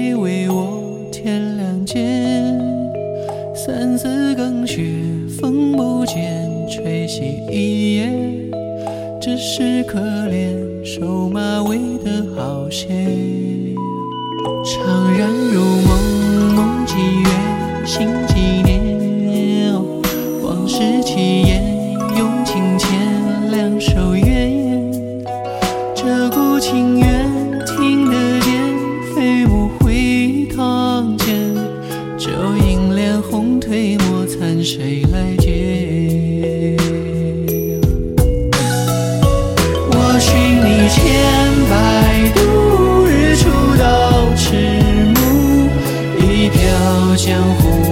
谁为我添亮剑？三四更雪，风不见，吹熄一夜。只是可怜瘦马尾的好些。怅然如梦，梦几月，醒几年。往事起烟，用情牵，两手冤。这股情缘听得见，飞舞回堂前。酒饮脸红褪，莫惨谁来接？我寻你千百度，日出到迟暮，一飘江湖。